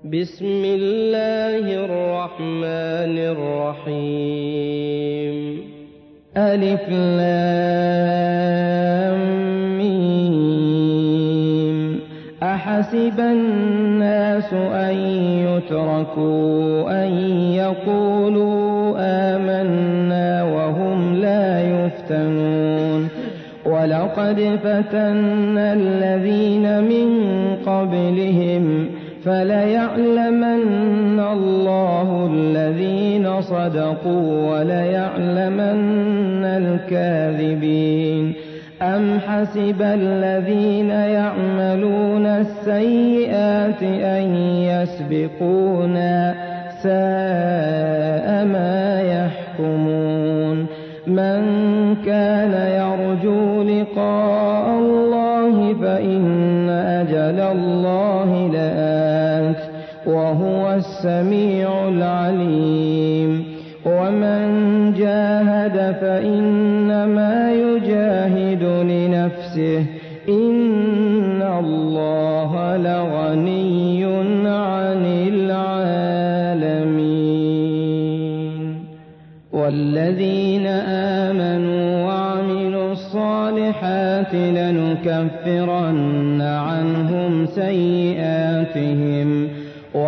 بسم الله الرحمن الرحيم. ألف لام ميم. أحسب الناس أن يتركوا أن يقولوا آمنا وهم لا يفتنون. ولقد فتنا الذين من قبلهم فليعلمن الله الذين صدقوا وليعلمن الكاذبين. أم حسب الذين يعملون السيئات أن يسبقونا ساء ما يحكمون. من كان يرجو لقاء الله فإن أجل الله لآت وهو السميع العليم. ومن جاهد فإنما يجاهد لنفسه إن الله لغني عن العالمين. والذين آمنوا وعملوا الصالحات لنكفرن عنهم سيئاتهم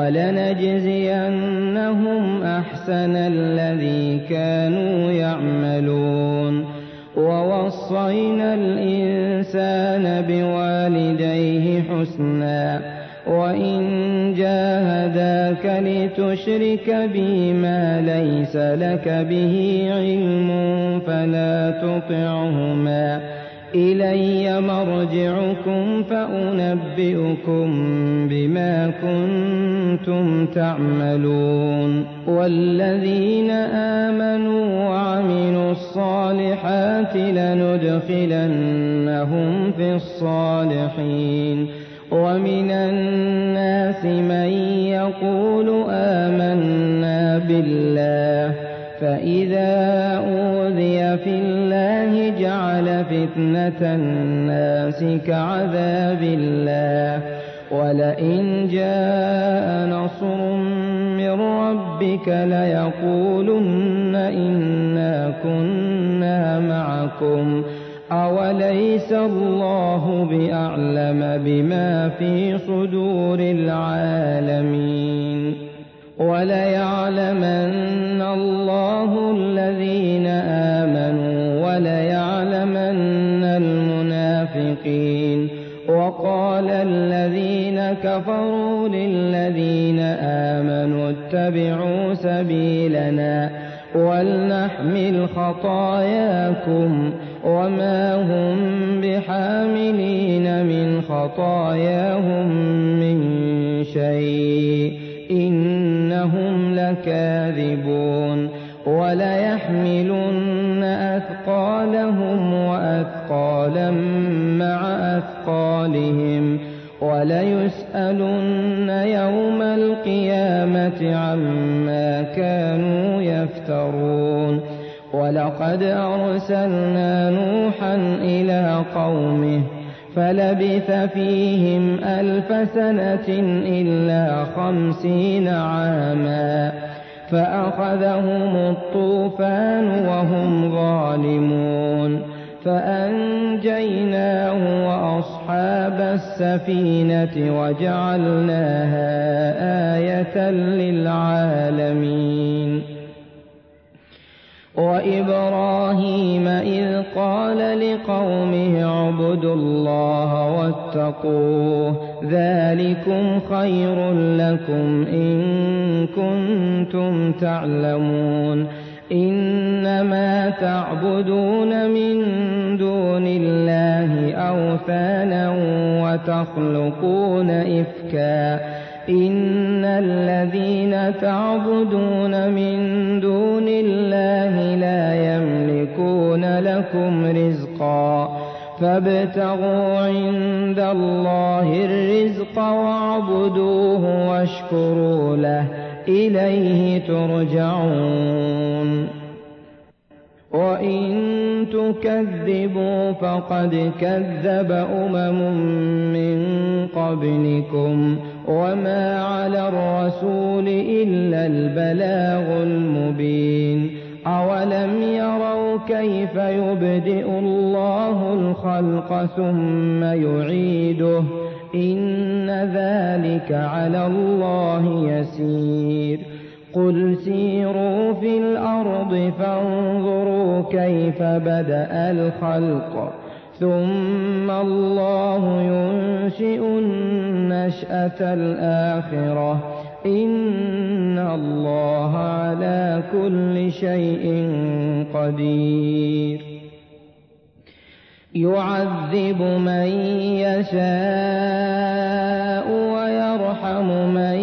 ولنجزينهم أحسن الذي كانوا يعملون. ووصينا الإنسان بوالديه حسنا وإن جاهداك لتشرك بي ما ليس لك به علم فلا تطعهما إلي مرجعكم فأنبئكم بما كنتم تعملون. والذين آمنوا وعملوا الصالحات لندخلنهم في الصالحين. ومن الناس من يقول آمنا بالله فإذا أوذي في الله جعل فتنة الناس كعذاب الله. ولئن جاء نصر من ربك ليقولن إنا كنا معكم أوليس الله بأعلم بما في صدور العالمين. وليعلمن الله الذين آمنوا وليعلمن المنافقين. وقال الذين كفروا للذين آمنوا اتبعوا سبيلنا ولنحمل خطاياكم وما هم بحاملين من خطاياهم من شيء إنهم لكاذبون. وليحملن أثقالهم وأثقالا مع أثقالهم وليسألن يوم القيامة عما كانوا يفترون. ولقد أرسلنا نوحا إلى قومه فلبث فيهم 1000 سنة إلا 50 عاما فأخذهم الطوفان وهم ظالمون فأنجيناه وأصحاب السفينة وجعلناها آية للعالمين. وإبراهيم إذ قال لقومه اعبدوا الله واتقوه ذلكم خير لكم إن كنتم تعلمون. إنما تعبدون من دون الله أوثانا وتخلقون إفكا إن الذين تعبدون من دون الله لا يملكون لكم رزقا فابتغوا عند الله الرزق واعبدوه واشكروا له إليه ترجعون. وإن تكذبوا فقد كذب أمم من قبلكم وما على الرسول إلا البلاغ المبين أولم يروا كيف يبدئ الله الخلق ثم يعيده إن ذلك على الله يسير قل سيروا في الأرض فانظروا كيف بدأ الخلق ثم الله ينشئ النشأة الآخرة إن الله على كل شيء قدير يعذب من يشاء ويرحم من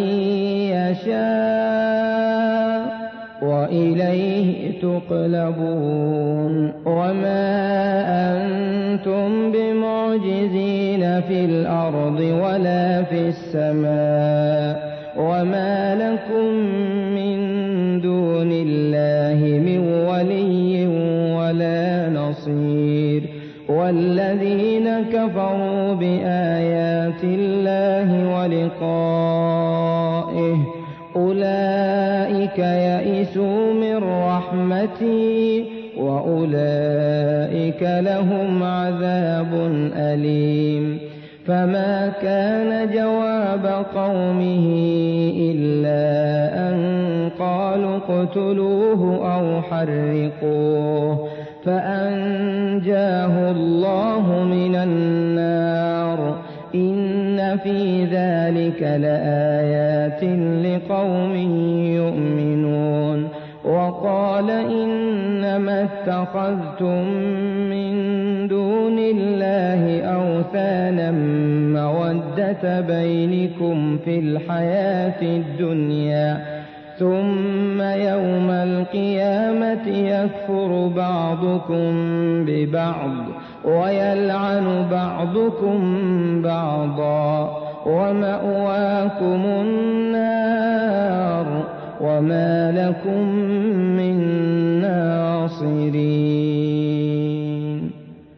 يشاء وإليه تقلبون وما أنتم بمعجزين في الأرض ولا في السماء وما لكم من دون الله من ولي ولا نصير والذين كفروا بآيات الله ولقائه أولئك يئسوا من رحمتي وأولئك لهم عذاب أليم فما كان جواب قومه إلا أن قالوا اقتلوه أو حرقوه فأنجاه الله من النار إن في ذلك لآيات لقوم يؤمنون وقال إنما اتخذتم من دون الله أوثانا مودة بينكم في الحياة الدنيا ثم يوم القيامة يكفر بعضكم ببعض ويلعن بعضكم بعضا ومأواكم النار وما لكم من ناصرين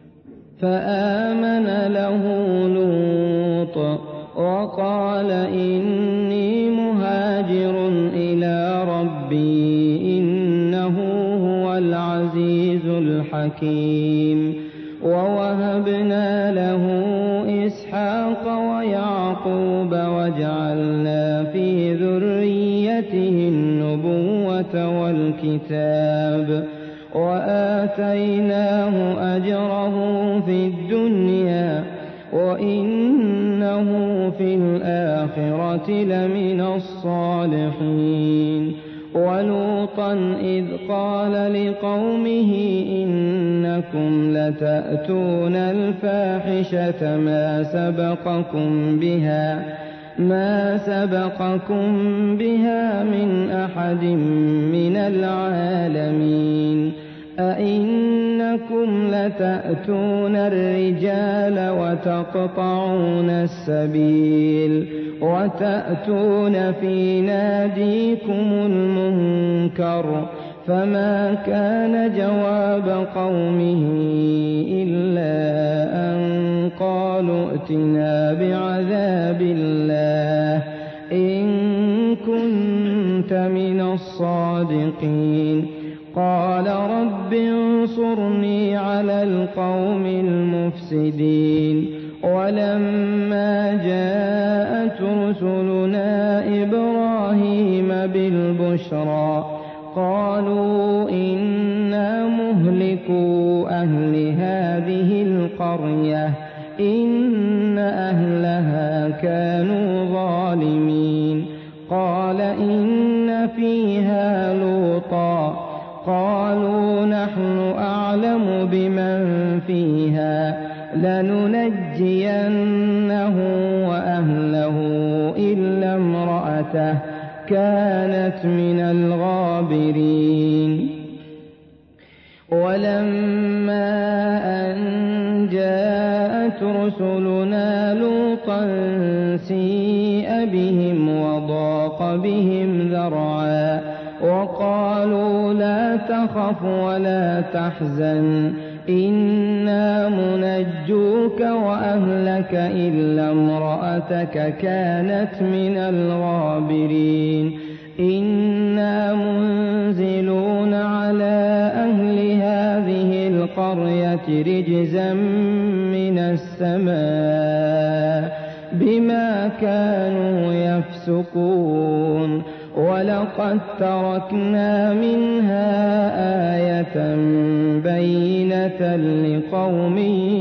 فآمن له لوط وقال إني مهاجر إلى ربي إنه هو العزيز الحكيم ووهبنا له إسحاق ويعقوب وجعلنا في ذريته النبوة والكتاب وآتيناه أجره في الدنيا وإنه في الآخرة لمن الصالحين ولوطا إذ قال لقومه إنكم لتأتون الفاحشة ما سبقكم بها من أحد من العالمين أئنكم لتأتون الرجال وتقطعون السبيل وتأتون في ناديكم المنكر فما كان جواب قومه إلا أن قالوا ائتنا بعذاب الله إن كنت من الصادقين قال رب انصرني على القوم المفسدين ولما جاءت رسلنا إبراهيم بالبشرى قالوا إنا مهلكو أهل هذه القرية إن أهلها كانوا ظالمين قال إن فيها لوطا قالوا نحن أعلم بمن فيها لننجينه وأهله إلا امرأته كانت من الغابرين ولما أن جاءت رسلنا لوطا سيء بهم وضاق بهم ذرعا وقالوا لا تخف ولا تحزن إنا منجوك وأهلك إلا امرأتك كانت من الغابرين إنا منزلون على أهل هذه القرية رجزا من السماء بما كانوا يفسقون ولقد تركنا منها آية بينة لقوم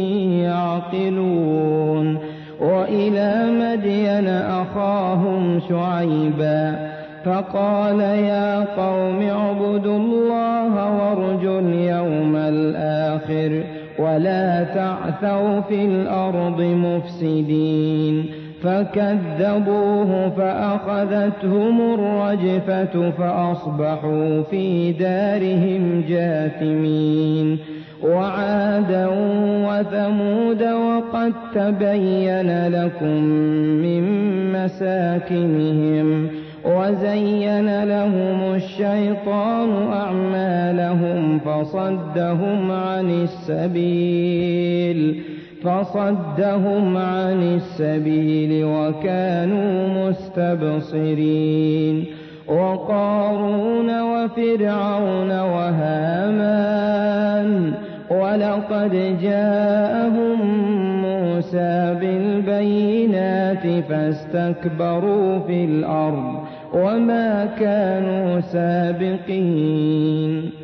يعقلون وإلى مدين أخاهم شعيبا فقال يا قوم اعبدوا الله وارجوا اليوم الآخر ولا تعثوا في الأرض مفسدين فكذبوه فأخذتهم الرجفة فأصبحوا في دارهم جاثمين وعادا وثمود وقد تبين لكم من مساكنهم وزين لهم الشيطان أعمالهم فصدهم عن السبيل وكانوا مستبصرين وقارون وفرعون وهامان ولقد جاءهم موسى بالبينات فاستكبروا في الأرض وما كانوا سابقين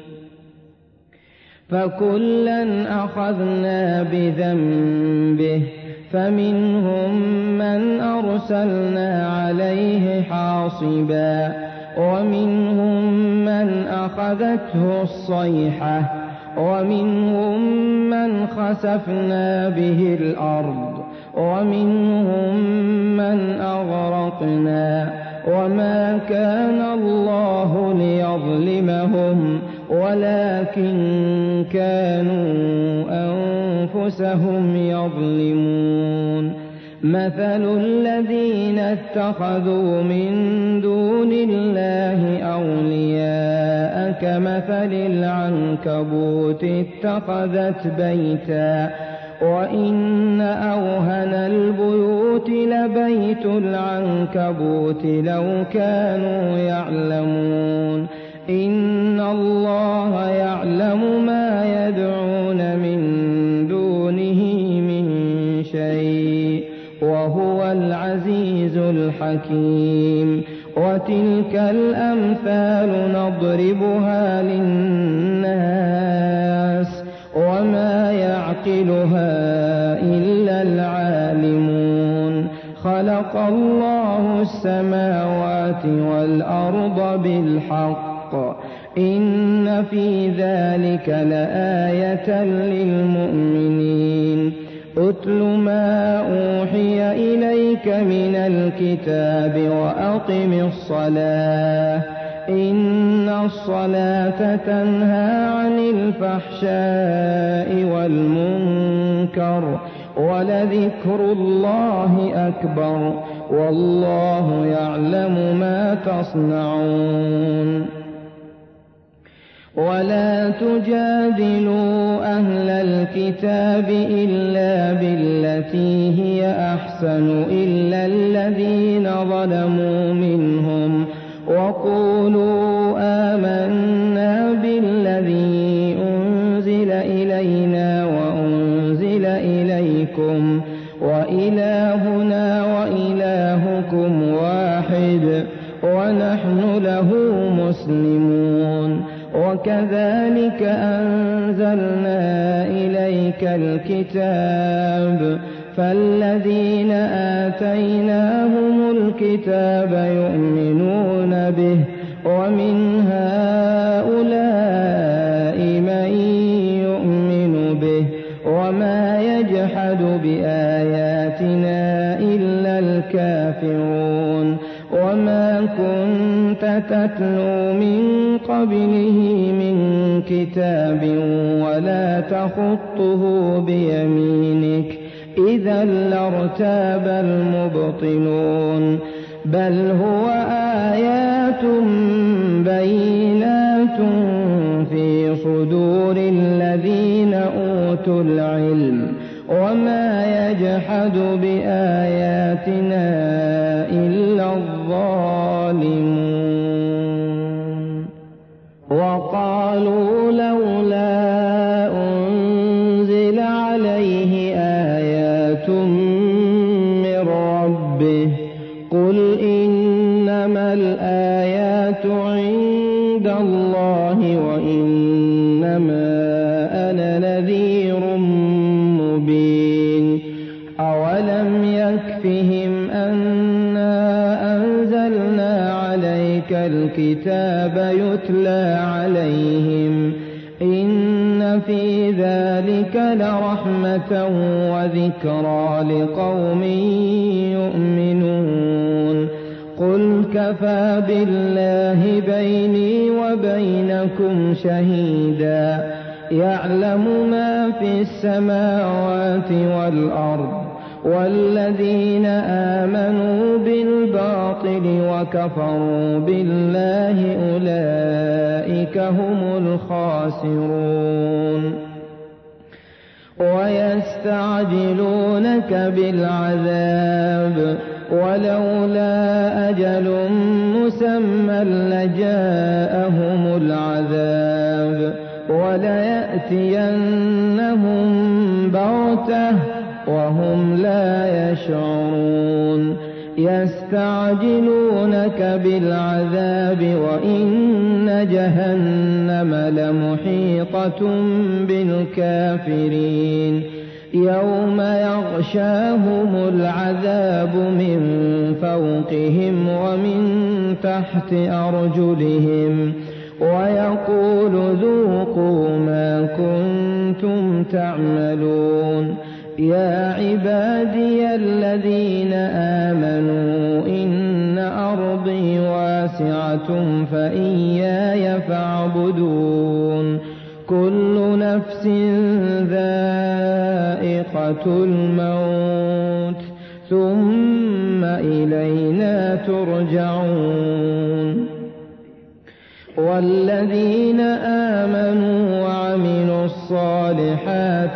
فكلا أخذنا بذنبه فمنهم من أرسلنا عليه حاصبا ومنهم من أخذته الصيحة ومنهم من خسفنا به الأرض ومنهم من أغرقنا وما كان الله ليظلمهم ولكن كانوا أنفسهم يظلمون مثل الذين اتخذوا من دون الله أولياء كمثل العنكبوت اتخذت بيتا وإن أوهن البيوت لبيت العنكبوت لو كانوا يعلمون إن الله يعلم ما يدعون من دونه من شيء وهو العزيز الحكيم وتلك الأمثال نضربها للناس وما يعقلها إلا العالمون خلق الله السماوات والأرض بالحق إن في ذلك لآية للمؤمنين أتل ما أوحي إليك من الكتاب وأقم الصلاة إن الصلاة تنهى عن الفحشاء والمنكر ولذكر الله أكبر والله يعلم ما تصنعون ولا تجادلوا أهل الكتاب إلا بالتي هي أحسن إلا الذين ظلموا منهم وقولوا آمنا بالذي أنزل إلينا وأنزل إليكم وإلهنا وإلهكم واحد ونحن له مسلمون وكذلك أنزلنا إليك الكتاب فالذين آتيناهم الكتاب يؤمنون به ومن هؤلاء من يؤمن به وما يجحد بآياتنا إلا الكافرون وما كنت تتلو من قبله من كتاب ولا تخطه بيمينك إذا لارتاب المبطلون بل هو آيات بينات في صدور الذين أوتوا أوتوا العلم وما يجحد بآياتنا إلا الظالمون وقالوا لولا أنزل عليه آيات من ربه قل إنما الآيات عند الله وإنما أنا نذير مبين أولم يكفهم أنا أنزلنا عليك الكتاب يتلى عليهم إن في ذلك لرحمة وذكرى لقوم يؤمنون قل كفى بالله بيني وبينكم شهيدا يعلم ما في السماوات والأرض والذين آمنوا بالباطل وكفروا بالله أولئك هم الخاسرون ويستعجلونك بالعذاب ولولا أجل مسمى لجاءهم العذاب وليأتينهم بغتة وهم لا يشعرون يستعجلونك بالعذاب وإن جهنم لمحيطة بالكافرين يوم يغشاهم العذاب من فوقهم ومن تحت أرجلهم ويقول ذوقوا ما كنتم تعملون يا عبادي الذين آمنوا إن أرضي واسعة فإياي فاعبدون كل نفس ذائقة الموت ثم إلينا ترجعون والذين آمنوا وعملوا الصالحات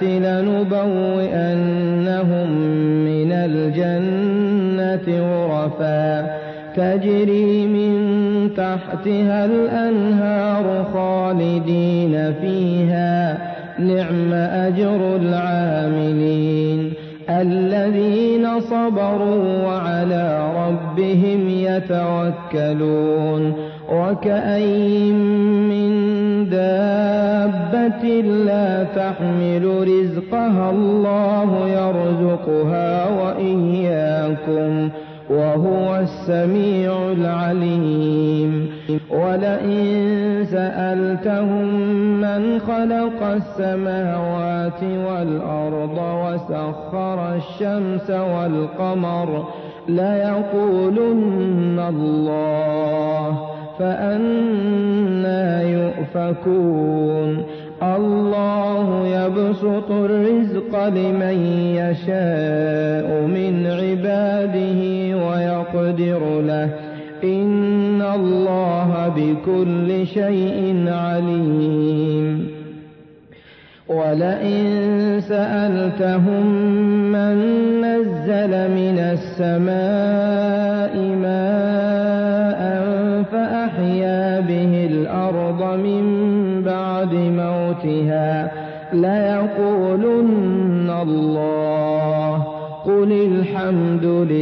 لنبوئنهم من الجنة غرفا تجري من تحتها الأنهار خالدين فيها نعم أجر العاملين الذين صبروا وعلى ربهم يتوكلون وكأين من دابة لا تحمل رزقها الله يرزقها وإياكم وهو السميع العليم ولئن سألتهم من خلق السماوات والأرض وسخر الشمس والقمر ليقولن الله فأنى يؤفكون الله يبسط الرزق لمن يشاء من عباده ويقدر له إن الله بكل شيء عليم ولئن سألتهم من نزل من السماء ماء فأحيا به الأرض من بعد موتها ليقولن الله قل الحمد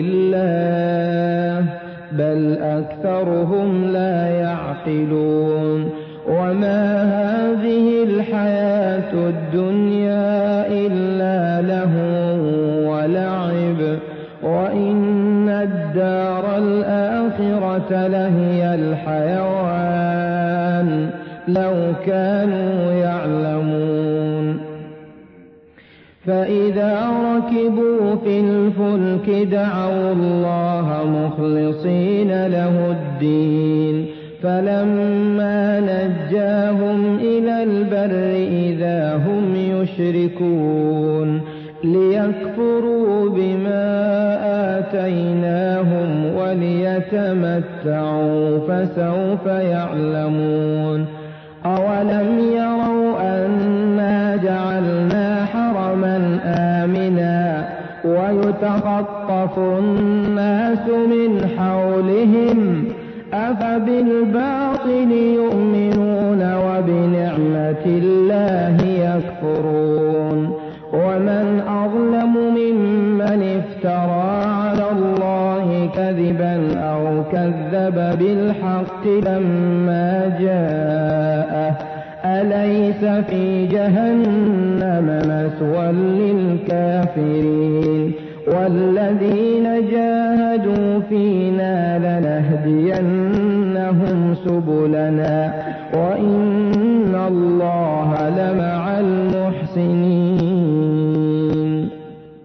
لله بل أكثرهم لا يعقلون وما هذه الحياة الدنيا إلا لهو ولعب وإن الدار الآخرة لهي الحيوان لو كانوا يعلمون فإذا ركبوا في الفلك دعوا الله مخلصين له الدين فلما نجاهم إلى البر إذا هم يشركون ليكفروا بما آتيناهم وليتمتعوا فسوف يعلمون أولم يروا أنا جعلنا آمنا ويتخطف الناس من حولهم أفبالباطل يؤمنون وبنعمة الله يكفرون ومن أظلم ممن افترى على الله كذبا أو كذب بالحق لما جاءه أليس في جهنم مثوى للكافرين والذين جاهدوا فينا لنهدينهم سبلنا وإن الله لمع المحسنين